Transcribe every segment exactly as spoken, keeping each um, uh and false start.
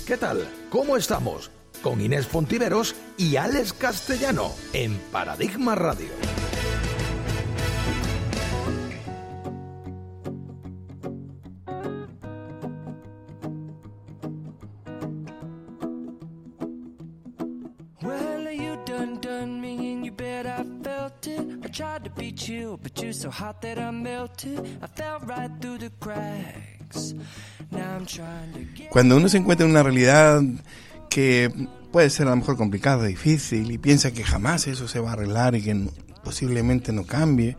¿Qué tal? ¿Cómo estamos? Con Inés Fontiveros y Alex Castellano en Paradigma Radio. Tried to be chill, but you're so hot that I melted. I fell right through the cracks. Now I'm trying to get... Cuando uno se encuentra en una realidad que puede ser a lo mejor complicada, difícil, y piensa que jamás eso se va a arreglar y que no, posiblemente no cambie,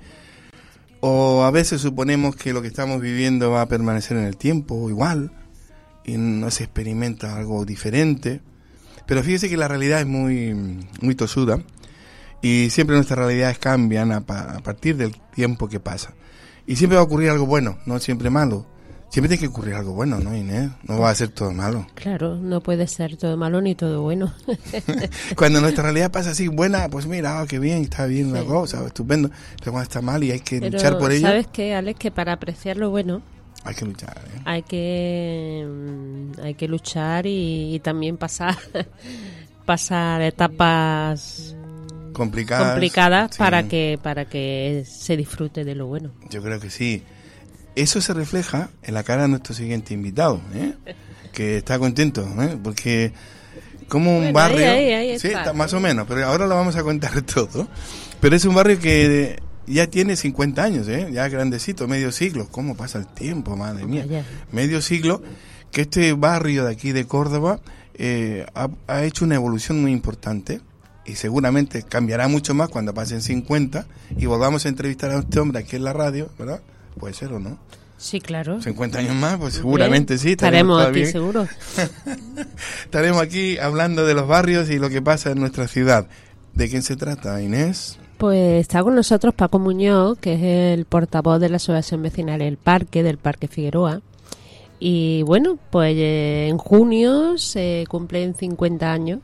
o a veces suponemos que lo que estamos viviendo va a permanecer en el tiempo igual y no se experimenta algo diferente, pero fíjese que la realidad es muy, muy tosuda. Y siempre nuestras realidades cambian a, pa- a partir del tiempo que pasa. Y siempre va a ocurrir algo bueno, no siempre malo. Siempre tiene que ocurrir algo bueno, ¿no, Inés? No va a ser todo malo. Claro, no puede ser todo malo ni todo bueno. Cuando nuestra realidad pasa así buena, pues mira, oh, qué bien, está bien sí. la cosa, estupendo. Pero cuando está mal y hay que Pero luchar por ello... ¿sabes qué, Alex? Que para apreciar lo bueno... Hay que luchar, ¿eh? Hay que, hay que luchar y, y también pasar, pasar etapas... complicadas, complicadas sí. para que para que se disfrute de lo bueno. Yo creo que sí. Eso se refleja en la cara de nuestro siguiente invitado, ¿eh? Que está contento, ¿eh? Porque como un bueno, barrio, ahí, ahí, ahí sí, está. está, más o menos, pero ahora lo vamos a contar todo. Pero es un barrio que ya tiene cincuenta años, ¿eh? Ya grandecito, medio siglo. ¿Cómo pasa el tiempo, madre mía? Ya. Medio siglo que este barrio de aquí de Córdoba eh, ha, ha hecho una evolución muy importante. Y seguramente cambiará mucho más cuando pasen cincuenta y volvamos a entrevistar a este hombre aquí en la radio, ¿verdad? Puede ser o no. Sí, claro. cincuenta años más, pues seguramente Bien, sí. Estaremos aquí, bien. seguro. Estaremos aquí hablando de los barrios y lo que pasa en nuestra ciudad. ¿De quién se trata, Inés? Pues está con nosotros Paco Muñoz, que es el portavoz de la Asociación Vecinal El Parque, del Parque Figueroa. Y bueno, pues eh, en junio se cumplen cincuenta años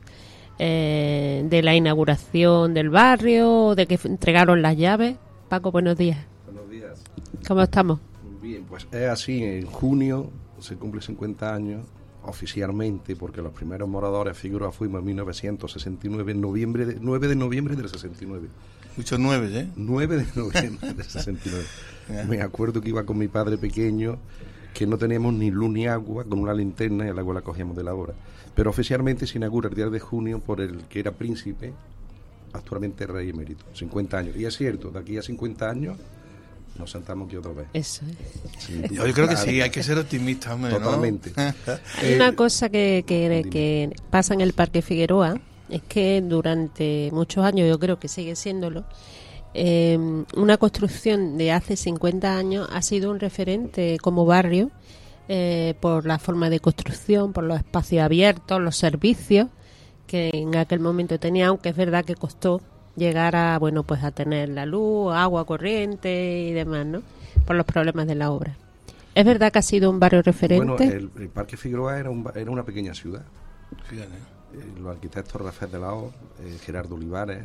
Eh, de la inauguración del barrio, de que entregaron las llaves. Paco, buenos días. Buenos días. ¿Cómo estamos? Bien, pues es así, en junio se cumple cincuenta años oficialmente, porque los primeros moradores de Figueroa fuimos en mil novecientos sesenta y nueve, en noviembre de, nueve de noviembre del sesenta y nueve. Muchos nueve, ¿eh? nueve de noviembre del sesenta y nueve. Me acuerdo que iba con mi padre pequeño, que no teníamos ni luz ni agua, con una linterna y el agua la cogíamos de la obra. Pero oficialmente se inaugura el diez de junio por el que era príncipe, actualmente rey emérito, cincuenta años. Y es cierto, de aquí a cincuenta años nos sentamos aquí otra vez. Eso es. Sí, Yo creo que sí, hay que ser optimista, hombre, ¿no? Totalmente. Hay una cosa que, que, que pasa en el Parque Figueroa, es que durante muchos años, yo creo que sigue siéndolo, eh, una construcción de hace cincuenta años ha sido un referente como barrio, eh, por la forma de construcción, por los espacios abiertos, los servicios que en aquel momento tenía, aunque es verdad que costó llegar a, bueno, pues a tener la luz, agua corriente y demás, ¿no? Por los problemas de la obra. ¿Es verdad que ha sido un barrio referente? Bueno, el, el Parque Figueroa era, un, era una pequeña ciudad. Fíjate. Eh, los arquitectos Rafael de la O, eh, Gerardo Olivares,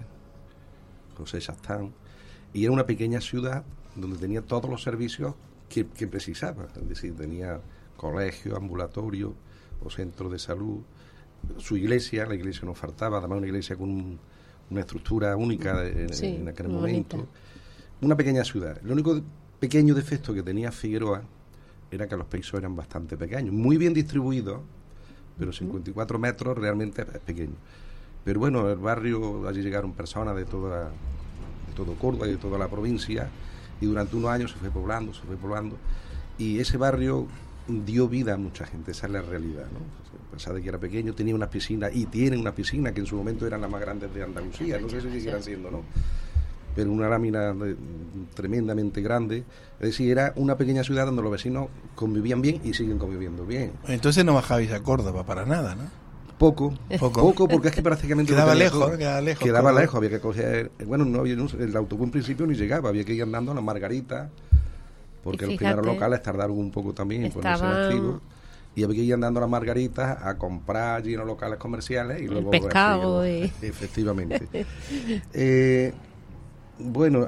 José Sastán, y era una pequeña ciudad donde tenía todos los servicios que, que precisaba, es decir, tenía colegio, ambulatorio o centro de salud, su iglesia, la iglesia no faltaba, además una iglesia con un, una estructura única de, sí, en aquel muy momento. bonita. Una pequeña ciudad. El único pequeño defecto que tenía Figueroa era que los pisos eran bastante pequeños, muy bien distribuidos, pero cincuenta y cuatro metros realmente es pequeño. Pero bueno, el barrio, allí llegaron personas de toda, de todo Córdoba y de toda la provincia, y durante unos años se fue poblando, se fue poblando, y ese barrio dio vida a mucha gente, esa es la realidad, ¿no? A pesar de que era pequeño, tenía unas piscinas, y tiene una piscina que en su momento eran las más grandes de Andalucía, no sé si seguirán siendo, ¿no? Pero una lámina de, tremendamente grande, es decir, era una pequeña ciudad donde los vecinos convivían bien y siguen conviviendo bien. Entonces no bajabais a Córdoba para nada, ¿no? Poco, Poco, poco, porque es que prácticamente quedaba no tenía lejos, todo. ¿no? Quedaba lejos. Quedaba Córdoba. lejos, había que coger, bueno, no había, el autobús en principio ni llegaba, había que ir andando a las Margaritas, porque los primeros locales tardaron un poco también en ponerse estaban... activos, y había que ir andando a las Margaritas a comprar allí en los locales comerciales y el luego pescado y... y... efectivamente. eh, bueno,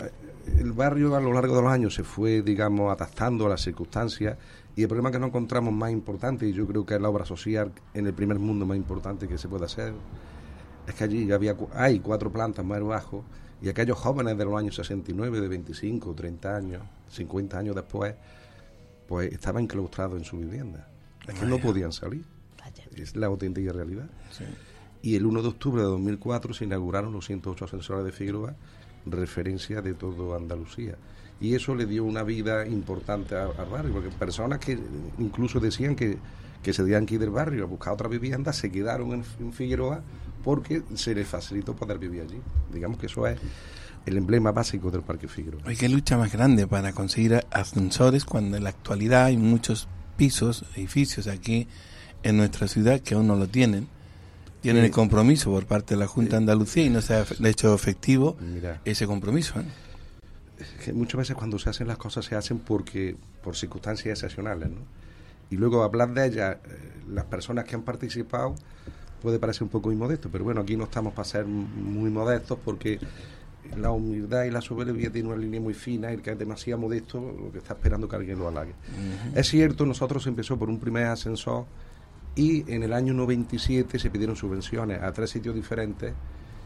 el barrio a lo largo de los años se fue, digamos, adaptando a las circunstancias, y el problema que nos encontramos más importante, y yo creo que es la obra social en el primer mundo más importante que se puede hacer, es que allí había hay cuatro plantas más abajo, y aquellos jóvenes de los años sesenta y nueve, de veinticinco, treinta años, cincuenta años después, pues estaban enclaustrados en su vivienda. Es que no podían salir. Es la auténtica realidad. Sí. Y el uno de octubre de dos mil cuatro se inauguraron los ciento ocho ascensores de Figueroa, referencia de todo Andalucía. Y eso le dio una vida importante al barrio, porque personas que incluso decían que, que se tenían que ir del barrio a buscar otra vivienda, se quedaron en, en Figueroa porque se les facilitó poder vivir allí. Digamos que eso es el emblema básico del Parque Figueroa. Hay que lucha más grande para conseguir ascensores cuando en la actualidad hay muchos pisos, edificios aquí en nuestra ciudad que aún no lo tienen. Tienen sí. el compromiso por parte de la Junta de Andalucía y no se ha hecho efectivo Mira. ese compromiso, ¿eh? Que muchas veces cuando se hacen las cosas se hacen porque por circunstancias excepcionales, ¿no? Y luego hablar de ellas, eh, las personas que han participado, puede parecer un poco inmodesto, pero bueno, aquí no estamos para ser muy modestos, porque la humildad y la soberbia tienen una línea muy fina, y el que es demasiado modesto lo que está esperando que alguien lo halague. Uh-huh. Es cierto, nosotros empezó por un primer ascensor y en el año noventa y siete se pidieron subvenciones a tres sitios diferentes.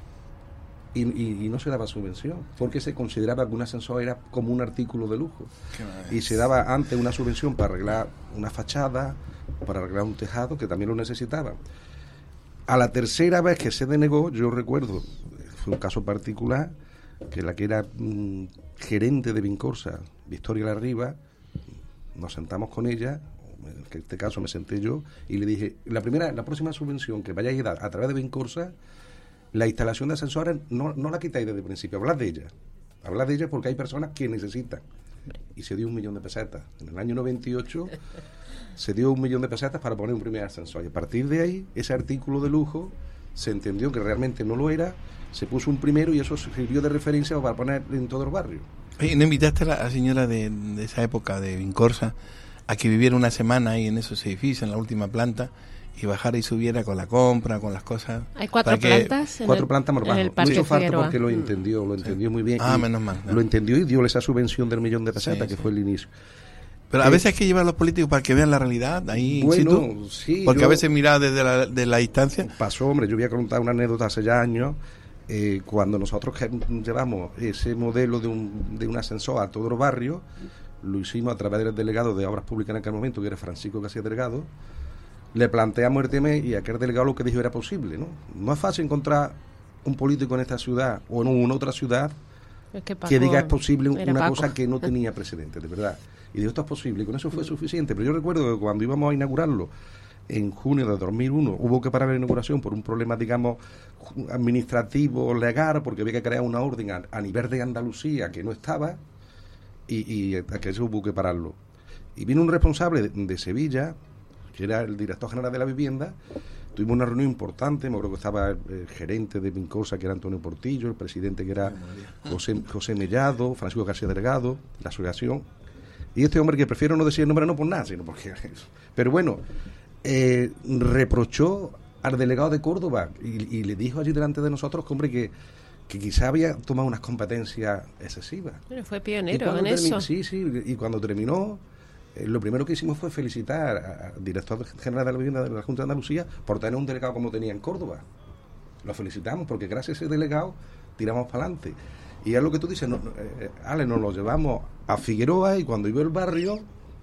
Y, y, y no se daba subvención, porque se consideraba que un ascensor era como un artículo de lujo. Y se daba antes una subvención para arreglar una fachada, para arreglar un tejado, que también lo necesitaban. A la tercera vez que se denegó, yo recuerdo, fue un caso particular, que la que era mmm, gerente de Vincorsa, Victoria Larriba, nos sentamos con ella, en este caso me senté yo, y le dije, la primera, la próxima subvención que vayáis a dar a través de Vincorsa, la instalación de ascensores no, no la quitáis desde el principio, hablad de ella. Hablad de ella porque hay personas que necesitan. Y se dio un millón de pesetas. En el año noventa y ocho se dio un millón de pesetas para poner un primer ascensor. Y a partir de ahí, ese artículo de lujo se entendió que realmente no lo era, se puso un primero y eso sirvió de referencia para poner en todo el barrio. Oye, ¿no invitaste a la, a la señora de, de esa época, de Vincorsa, a que viviera una semana ahí en esos edificios, en la última planta, y bajara y subiera con la compra, con las cosas? Hay cuatro plantas en cuatro el, plantas más bajo. Mucho falta porque lo entendió, lo entendió sí. muy bien. Ah, menos mal. No. Lo entendió y dio esa subvención del millón de pesetas, sí, que sí. fue el inicio. Pero a eh, veces hay que llevar a los políticos para que vean la realidad ahí bueno, in situ, sí, porque yo, a veces mira desde la, de la distancia. Pasó, hombre, yo voy a contar una anécdota hace ya años, eh, cuando nosotros llevamos ese modelo de un, de un ascensor a todos los barrios, lo hicimos a través del delegado de Obras Públicas en aquel momento, que era Francisco García Delgado. Le planteamos el tema y aquel delegado lo que dijo era posible, ¿no? No es fácil encontrar un político en esta ciudad o en una otra ciudad es que, que diga es posible una Paco. cosa que no tenía precedente, de verdad. Y dijo, esto es posible, y con eso fue suficiente. Pero yo recuerdo que cuando íbamos a inaugurarlo en junio de dos mil uno, hubo que parar la inauguración por un problema, digamos, administrativo, legal, porque había que crear una orden a, a nivel de Andalucía que no estaba, y, y a que eso hubo que pararlo. Y vino un responsable de, de Sevilla, que era el director general de la vivienda. Tuvimos una reunión importante, me acuerdo que estaba el, el gerente de Vincorsa, que era Antonio Portillo, el presidente, que era José, José Mellado, Francisco García Delgado, la asociación, y este hombre, que prefiero no decir el nombre no por nada, sino porque... Pero bueno, eh, reprochó al delegado de Córdoba y, y le dijo allí delante de nosotros que, hombre, que, que quizá había tomado unas competencias excesivas. Pero fue pionero en termi- eso. Sí, sí, y cuando terminó... lo primero que hicimos fue felicitar al director general de la vivienda de la Junta de Andalucía por tener un delegado como tenía en Córdoba. Lo felicitamos porque gracias a ese delegado tiramos para adelante. Y es lo que tú dices, no, eh, Ale, nos lo llevamos a Figueroa y cuando vio el barrio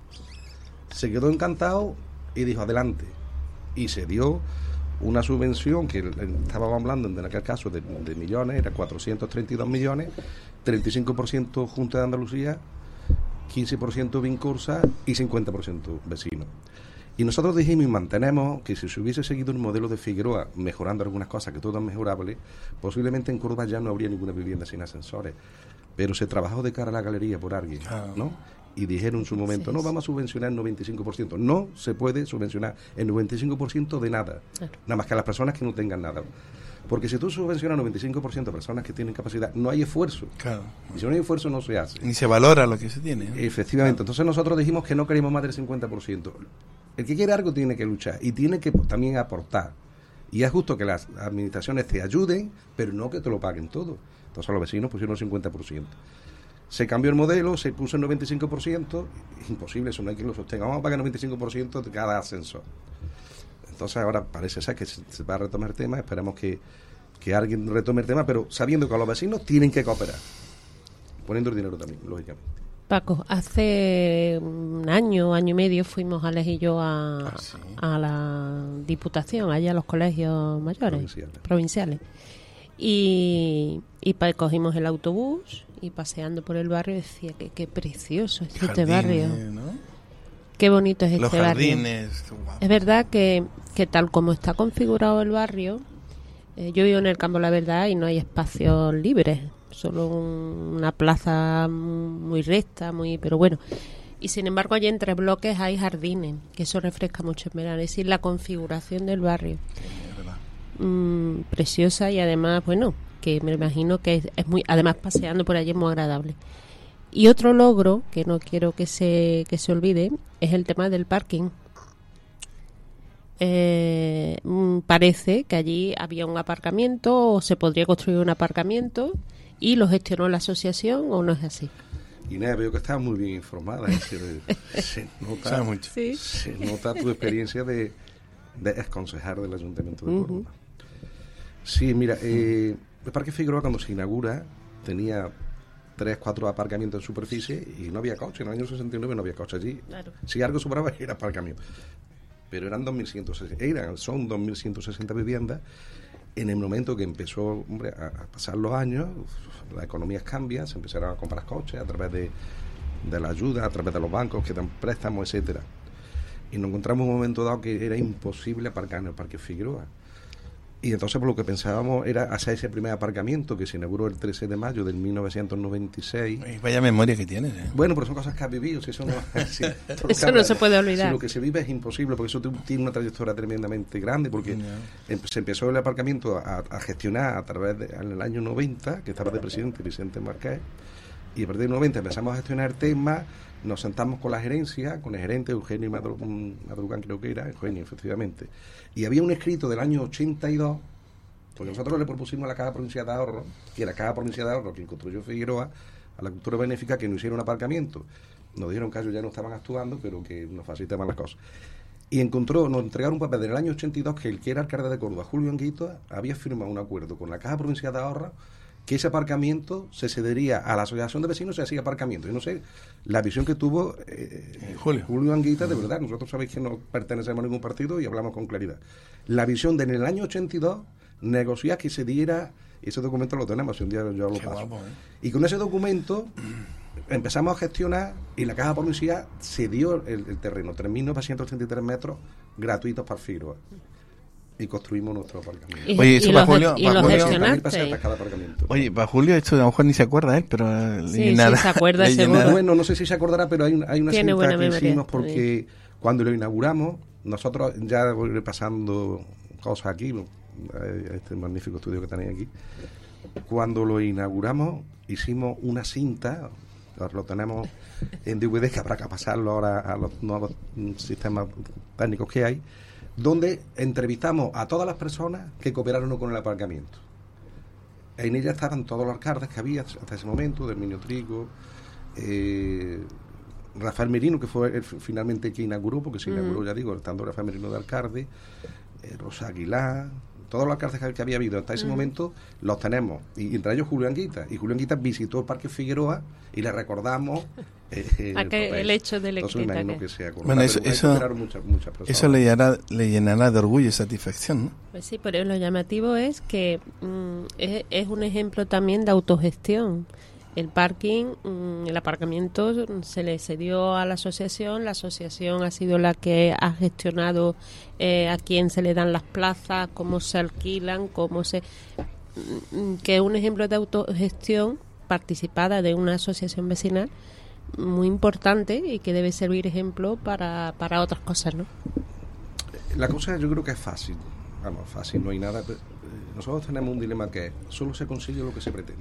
se quedó encantado y dijo adelante. Y se dio una subvención que estábamos hablando en aquel caso de, de millones, era cuatrocientos treinta y dos millones, treinta y cinco por ciento Junta de Andalucía, quince por ciento Vincorsa y cincuenta por ciento vecinos. Y nosotros dijimos y mantenemos que si se hubiese seguido el modelo de Figueroa, mejorando algunas cosas que todo es mejorable, posiblemente en Córdoba ya no habría ninguna vivienda sin ascensores. Pero se trabajó de cara a la galería por alguien, ¿no? Y dijeron en su momento, sí, no, vamos a subvencionar el noventa y cinco por ciento. No se puede subvencionar el noventa y cinco por ciento de nada, claro. Nada más que a las personas que no tengan nada. Porque si tú subvencionas el noventa y cinco por ciento de personas que tienen capacidad, no hay esfuerzo. Claro. Y si no hay esfuerzo, no se hace. Ni se valora lo que se tiene, ¿no? Efectivamente. Claro. Entonces nosotros dijimos que no queríamos más del cincuenta por ciento. El que quiere algo tiene que luchar y tiene que también aportar. Y es justo que las administraciones te ayuden, pero no que te lo paguen todo. Entonces los vecinos pusieron el cincuenta por ciento. Se cambió el modelo, se puso el noventa y cinco por ciento, es imposible, eso no hay quien lo sostenga, vamos a pagar el noventa y cinco por ciento de cada ascensor. Entonces ahora parece ser que se, se va a retomar el tema, esperamos que, que alguien retome el tema, pero sabiendo que los vecinos tienen que cooperar, poniendo el dinero también, lógicamente. Paco, hace un año, año y medio fuimos Alex y yo a, Ah, sí. a la Diputación, allá a los colegios mayores, Provinciales. provinciales. Y, y pa- cogimos el autobús y paseando por el barrio decía que qué precioso es este Jardines, barrio, ¿no? qué bonito es Los este barrio. jardines. Guau. Es verdad que, que tal como está configurado el barrio, eh, yo vivo en el campo, la verdad, y no hay espacios libres, solo un- una plaza muy recta, muy, pero bueno. Y sin embargo, allí entre bloques hay jardines, que eso refresca mucho en verano. Es decir, la configuración del barrio, Es verdad. mm, preciosa y además, bueno, que me imagino que es, es muy, además paseando por allí es muy agradable. Y otro logro que no quiero que se que se olvide es el tema del parking. Eh, mm, parece que allí había un aparcamiento o se podría construir un aparcamiento y lo gestionó la asociación, ¿o no es así? Inés, veo que estás muy bien informada, es decir, se nota, Sabe mucho. Sí. se nota tu experiencia de, de exconcejal del Ayuntamiento de Ujú. Córdoba. Sí, mira, eh, el Parque Figueroa cuando se inaugura tenía tres, cuatro aparcamientos en superficie y no había coche. En el año sesenta y nueve no había coche allí. Claro. Si algo sobraba era aparcamiento. Pero eran dos mil ciento sesenta, eran, son dos mil ciento sesenta viviendas. En el momento que empezó, hombre, a, a pasar los años, las economías cambian, se empezaron a comprar coches a través de, de la ayuda, a través de los bancos que dan préstamos, etcétera. Y nos encontramos en un momento dado que era imposible aparcar en el Parque Figueroa. Y entonces pues, lo que pensábamos era hacer ese primer aparcamiento que se inauguró el trece de mayo del mil novecientos noventa y seis. Ay, vaya memoria que tienes, ¿eh? Bueno, pero son cosas que has vivido, si eso no, si, Eso no se puede olvidar. Si lo que se vive es imposible, porque eso tu- tiene una trayectoria tremendamente grande, porque Ya. em- se empezó el aparcamiento a, a gestionar a través de, en el año noventa, que estaba de presidente Vicente Márquez, y a partir del noventa empezamos a gestionar el tema, nos sentamos con la gerencia, con el gerente Eugenio Madru- Madrugán, creo que era, Eugenio, efectivamente, y había un escrito del año ochenta y dos, porque nosotros le propusimos a la Caja Provincial de Ahorro, que la Caja Provincial de Ahorro, quien construyó Figueroa, a la cultura benéfica, que no hiciera un aparcamiento. Nos dijeron que ellos ya no estaban actuando, pero que nos facilitaban las cosas. Y encontró, nos entregaron un papel del año ochenta y dos que el que era alcalde de Córdoba, Julio Anguita, había firmado un acuerdo con la Caja Provincial de Ahorro que ese aparcamiento se cedería a la asociación de vecinos y se hacía aparcamiento. Yo no sé, la visión que tuvo eh, Julio. Julio Anguita, de verdad, nosotros sabéis que no pertenecemos a ningún partido y hablamos con claridad. La visión de en el año ochenta y dos negociar que se diera, ese documento lo tenemos, si un día yo lo Qué paso. guapo, ¿eh? Y con ese documento empezamos a gestionar y la Caja Provincial se dio el, el terreno, tres mil novecientos treinta y tres metros gratuitos para Figueroa. Y construimos nuestro aparcamiento. Y, Oye, eso y para lo, Julio- ge- y para lo Julio- sesenta mil gestionaste. pesetas cada aparcamiento. Oye, para Julio, esto a lo mejor ni se acuerda él, pero eh, le Sí, llenará- sí, se acuerda, le seguro. llenará. Bueno, no sé si se acordará, pero hay, un- hay una Tiene cinta buena que memoria, hicimos porque cuando lo inauguramos, nosotros ya voy repasando cosas aquí, eh, este magnífico estudio que tenéis aquí. Cuando lo inauguramos, hicimos una cinta, ahora lo tenemos en D V D, que habrá que pasarlo ahora a los nuevos mm, sistemas técnicos que hay, donde entrevistamos a todas las personas que cooperaron con el aparcamiento. En ella estaban todos los alcaldes que había hasta ese momento, del Herminio Trigo, eh, Rafael Merino, que fue el, finalmente el que inauguró, porque se inauguró, ya digo, estando Rafael Merino de alcalde, eh, Rosa Aguilar, todos los alcaldes que, que había habido hasta ese momento los tenemos, y entre ellos Julio Anguita, y Julio Anguita visitó el Parque Figueroa y le recordamos eh, el, Aquel- papel. el hecho del Entonces me escrita imagino que- que sea Bueno, eso- eso- muchas, muchas personas. Eso le llenará, le llenará de orgullo y satisfacción, ¿no? Pues sí, pero lo llamativo es que mm, es, es un ejemplo también de autogestión. El parking, mm, el aparcamiento mm, se le cedió a la asociación, la asociación ha sido la que ha gestionado eh, a quién se le dan las plazas, cómo se alquilan, cómo se... mm, que es un ejemplo de autogestión participada de una asociación vecinal muy importante y que debe servir ejemplo para, para otras cosas, ¿no? La cosa yo creo que es fácil. Vamos, fácil, no hay nada. Pero, eh, nosotros tenemos un dilema que es, solo se consigue lo que se pretende.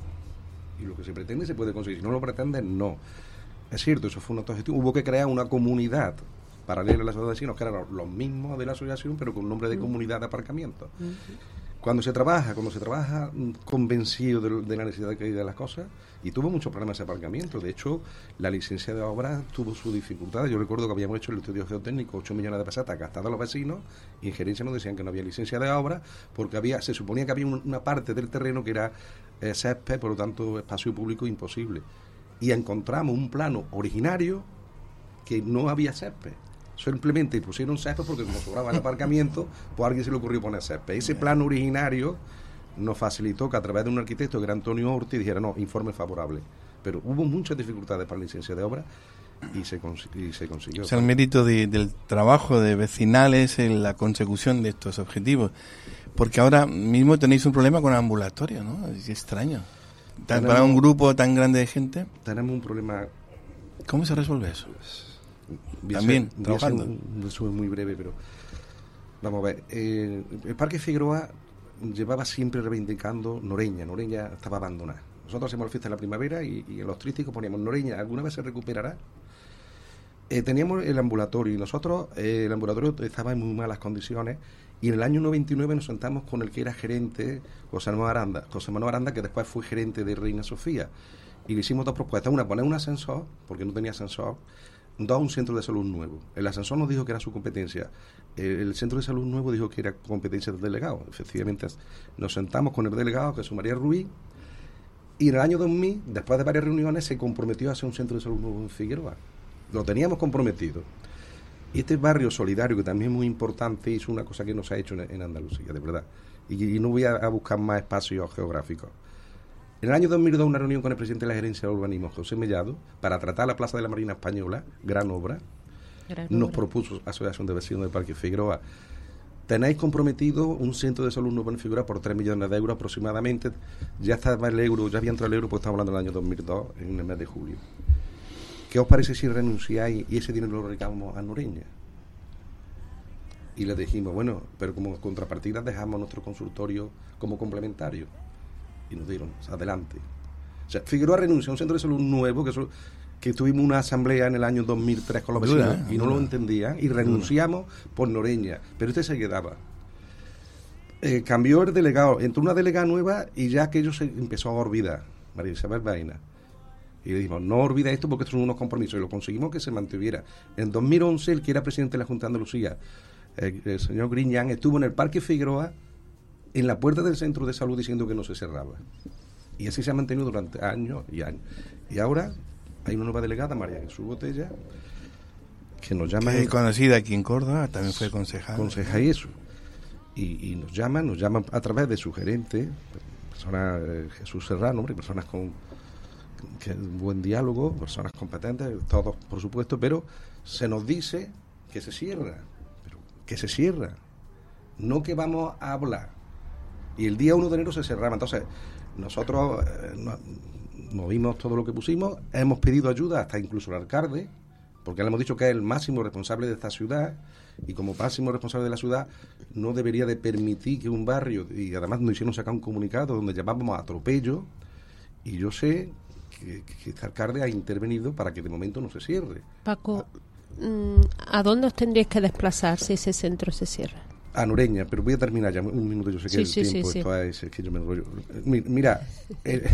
Y lo que se pretende se puede conseguir. Si no lo pretende, no. Es cierto, eso fue una autogestión. Hubo que crear una comunidad paralela a la asociación de vecinos, que eran los mismos de la asociación, pero con nombre de comunidad de aparcamiento. Cuando se trabaja, cuando se trabaja convencido de, de la necesidad que hay de las cosas, y tuvo muchos problemas ese aparcamiento. De hecho, la licencia de obra tuvo sus dificultades. Yo recuerdo que habíamos hecho el estudio geotécnico, ocho millones de pesetas gastadas a los vecinos, y en gerencia nos decían que no había licencia de obra, porque había, se suponía que había un, una parte del terreno que era eh, césped, por lo tanto, espacio público imposible. Y encontramos un plano originario que no había césped. Simplemente pusieron césped porque como sobraba el aparcamiento, pues a alguien se le ocurrió poner césped. Ese plano originario nos facilitó que a través de un arquitecto que era Antonio Ortiz dijera, no, informe favorable. Pero hubo muchas dificultades para la licencia de obra y se, cons- y se consiguió. O sea, el mérito de, del trabajo de vecinales en la consecución de estos objetivos. Porque ahora mismo tenéis un problema con ambulatorio, ¿no? Es extraño. Tan, Tenemos, para un grupo tan grande de gente. Tenemos un problema. ¿Cómo se resuelve eso? Voy a También, hacer, voy a hacer trabajando. un, un resumen muy breve, pero vamos a ver. Eh, el Parque Figueroa llevaba siempre reivindicando Noreña. Noreña estaba abandonada. Nosotros hacemos la fiesta de la primavera y, y en los trísticos poníamos Noreña, ¿alguna vez se recuperará? Eh, teníamos el ambulatorio y nosotros, eh, el ambulatorio estaba en muy malas condiciones, y en el año noventa y nueve nos sentamos con el que era gerente, José Manuel Aranda, José Manuel Aranda, que después fue gerente de Reina Sofía, y le hicimos dos propuestas: una, poner un ascensor, porque no tenía ascensor; dos, un centro de salud nuevo. El ascensor nos dijo que era su competencia, el, el centro de salud nuevo dijo que era competencia del delegado. Efectivamente, nos sentamos con el delegado, que es María Rubí, y en el año dos mil, después de varias reuniones, se comprometió a hacer un centro de salud nuevo en Figueroa. Lo teníamos comprometido. Y este barrio solidario, que también es muy importante, hizo una cosa que no se ha hecho en, en Andalucía, de verdad. Y, y no voy a, a buscar más espacios geográficos. En el año dos mil dos, una reunión con el presidente de la Gerencia de Urbanismo, José Mellado, para tratar la Plaza de la Marina Española, gran obra. Gran nos obra. Propuso la Asociación de Vecinos del Parque Figueroa: tenéis comprometido un centro de salud nuevo en Figueroa por tres millones de euros aproximadamente. Ya estaba el euro, ya había entrado el euro, pues estamos hablando del año dos mil dos, en el mes de julio. ¿Qué os parece si renunciáis y ese dinero lo recabamos a Noreña? Y le dijimos, bueno, pero como contrapartida dejamos nuestro consultorio como complementario. Y nos dieron, adelante. O sea, Figueroa renunció a un centro de salud nuevo, que, eso, que tuvimos una asamblea en el año dos mil tres con los vecinos, dura, ¿eh? Y no dura. Lo entendían, y renunciamos dura. Por Noreña. Pero este se quedaba. Eh, cambió el delegado, entró una delegada nueva y ya aquello se empezó a olvidar. María Isabel Baena. Y le dijimos, no olvida esto porque estos son unos compromisos, y lo conseguimos que se mantuviera. En dos mil once, el que era presidente de la Junta de Andalucía, el, el señor Griñán, estuvo en el Parque Figueroa, en la puerta del centro de salud, diciendo que no se cerraba. Y así se ha mantenido durante años y años. Y ahora hay una nueva delegada, María Jesús Botella, que nos llama... Que es conocida aquí en Córdoba, también fue concejal. Concejal y eso. Y, y nos llama, nos llama a través de su gerente, persona, eh, Jesús Serrano, hombre, personas con... que un buen diálogo, personas competentes, todos por supuesto, pero se nos dice que se cierra, pero que se cierra, no que vamos a hablar. Y el día uno de enero se cerraba. Entonces nosotros eh, no, movimos todo lo que pusimos, hemos pedido ayuda hasta incluso al alcalde, porque le hemos dicho que es el máximo responsable de esta ciudad, y como máximo responsable de la ciudad no debería de permitir que un barrio, y además nos hicieron sacar un comunicado donde llamábamos atropello, y yo sé que, que este alcalde ha intervenido para que de momento no se cierre. Paco, ¿a dónde os tendríais que desplazar si ese centro se cierra? A Noreña, pero voy a terminar ya un minuto, yo sé que sí, el sí, tiempo sí, esto sí. Es, es que yo me enrollo. Mira, eh,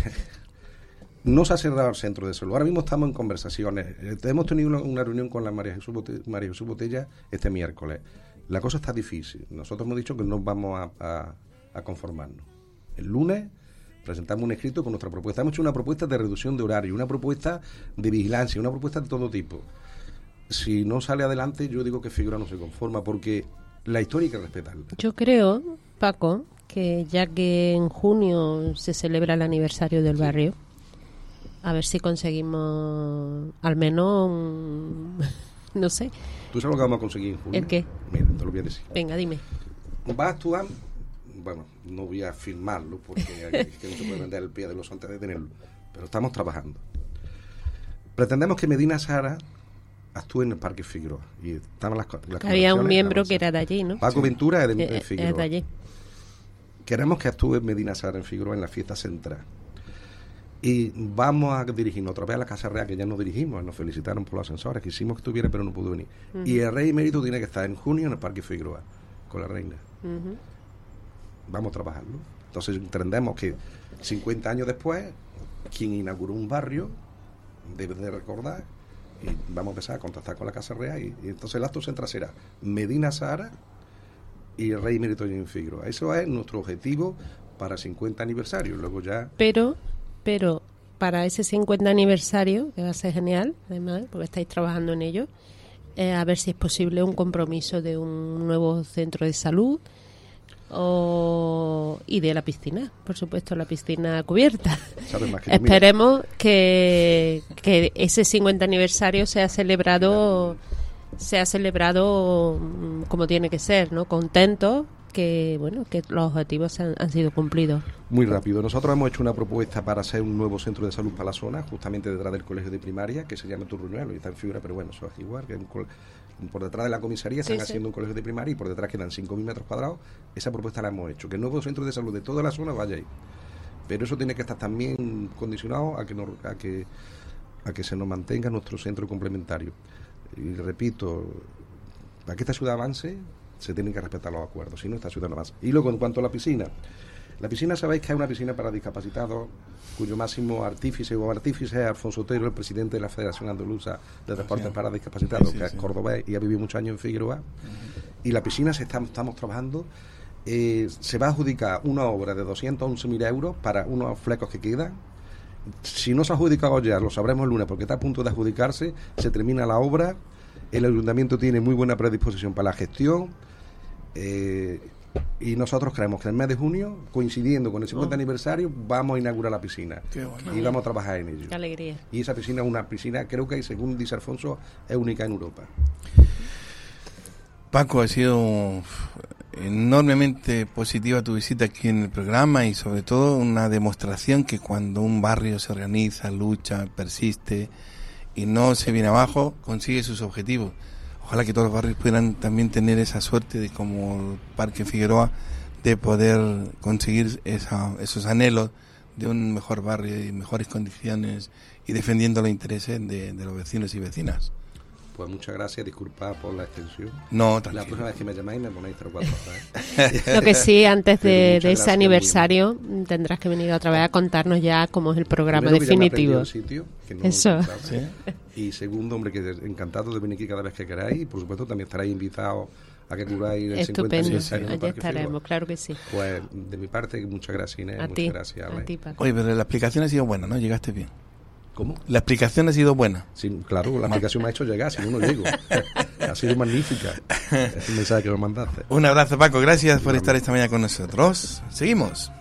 no se ha cerrado el centro de salud. Ahora mismo estamos en conversaciones. Eh, hemos tenido una, una reunión con la María Jesús, Botella, María Jesús Botella este miércoles. La cosa está difícil. Nosotros hemos dicho que no vamos a, a, a conformarnos. El lunes presentamos un escrito con nuestra propuesta. Hemos hecho una propuesta de reducción de horario, una propuesta de vigilancia, una propuesta de todo tipo. Si no sale adelante, yo digo que Figueroa no se conforma, porque la historia hay que respetarla. Yo creo, Paco, que ya que en junio se celebra el aniversario del sí. barrio, a ver si conseguimos al menos un, no sé. ¿Tú sabes lo que vamos a conseguir en junio? ¿El qué? Mira, te lo voy a decir. Venga, dime. Va a actuar, bueno, no voy a firmarlo porque es que no se puede vender el pie de los antes de tenerlo, pero estamos trabajando. Pretendemos que Medina Sara actúe en el Parque Figueroa, y estaban las, las había un miembro que era de allí, ¿no? Paco sí. Ventura es de, de eh, Figueroa. Es de allí. Queremos que actúe en Medina Sara en Figueroa en la fiesta central, y vamos a dirigirnos otra vez a la Casa Real, que ya nos dirigimos, nos felicitaron por los ascensores, quisimos que estuviera pero no pudo venir. Uh-huh. Y el rey emérito tiene que estar en junio en el Parque Figueroa con la reina. Uh-huh. vamos a trabajarlo. Entonces entendemos que cincuenta años después, quien inauguró un barrio debe de recordar, y vamos a empezar a contactar con la Casa Real, y, y entonces el acto central será Medina Sahara y el Rey Emérito Jaime Figueroa. Eso es nuestro objetivo para el cincuenta aniversario. Luego ya... Pero, pero para ese cincuenta aniversario, que va a ser genial, además, porque estáis trabajando en ello, eh, a ver si es posible un compromiso de un nuevo centro de salud o, y de la piscina, por supuesto, la piscina cubierta. ¿Sabes más que yo? Esperemos que, que ese cincuenta aniversario sea celebrado, sea celebrado mm, como tiene que ser, ¿no? Contentos, que bueno, que los objetivos han, han sido cumplidos. Muy rápido. Nosotros hemos hecho una propuesta para hacer un nuevo centro de salud para la zona, justamente detrás del colegio de primaria, que se llama Turruñuelo, y está en figura, pero bueno, eso es igual, que es un col- por detrás de la comisaría están Sí, sí. haciendo un colegio de primaria y por detrás quedan cinco mil metros cuadrados. Esa propuesta la hemos hecho, que el nuevo centro de salud de toda la zona vaya ahí. Pero eso tiene que estar también condicionado a que, nos, a que, a que se nos mantenga nuestro centro complementario. Y repito, para que esta ciudad avance, se tienen que respetar los acuerdos, si no, esta ciudad no avanza. Y luego, en cuanto a la piscina, la piscina, sabéis que es una piscina para discapacitados, cuyo máximo artífice o artífice es Alfonso Otero, el presidente de la Federación Andaluza de Deportes Sí. para Discapacitados, Sí, sí, que es sí. cordobés y ha vivido muchos años en Figueroa. Uh-huh. Y la piscina se está, estamos trabajando, eh, se va a adjudicar una obra de doscientos once mil euros para unos flecos que quedan. Si no se ha adjudicado ya, lo sabremos el lunes, porque está a punto de adjudicarse, se termina la obra, el ayuntamiento tiene muy buena predisposición para la gestión, eh, y nosotros creemos que en el mes de junio, coincidiendo con el cincuenta Oh. aniversario, vamos a inaugurar la piscina. Qué bueno. Y vamos a trabajar en ello. Qué alegría. Y esa piscina es una piscina, creo que según dice Alfonso, es única en Europa. Paco, ha sido enormemente positiva tu visita aquí en el programa y sobre todo una demostración que cuando un barrio se organiza, lucha, persiste y no se viene abajo, consigue sus objetivos. Ojalá que todos los barrios puedan también tener esa suerte de, como el Parque Figueroa, de poder conseguir esa, esos anhelos de un mejor barrio y mejores condiciones y defendiendo los intereses de, de los vecinos y vecinas. Pues muchas gracias, disculpad por la extensión. No, La tranquilo. próxima vez que me llamáis me ponéis tres o cuatro horas, ¿eh? Lo que sí, antes Pero de, muchas de ese gracias, aniversario, tendrás que venir otra vez a contarnos ya cómo es el programa Primero, que ya me he definitivo. aprendido el sitio, que no Eso. lo contaba. Sí. Y segundo, hombre, que encantado de venir aquí cada vez que queráis. Y por supuesto también estaréis invitados a que cubráis el cincuenta Estupendo, aniversario del allí Parque estaremos, Figueroa. claro que sí. Pues de mi parte, muchas gracias, Inés. A muchas ti, gracias, a Ale. ti, Paco. Oye, pero la explicación ha sido buena, ¿no? Llegaste bien. ¿Cómo? La explicación ha sido buena. Sí, claro, la aplicación me ha hecho llegar, si no, no llego. Ha sido magnífica. Es un mensaje que me mandaste. Un abrazo, Paco. Gracias por estar esta mañana con nosotros. Seguimos.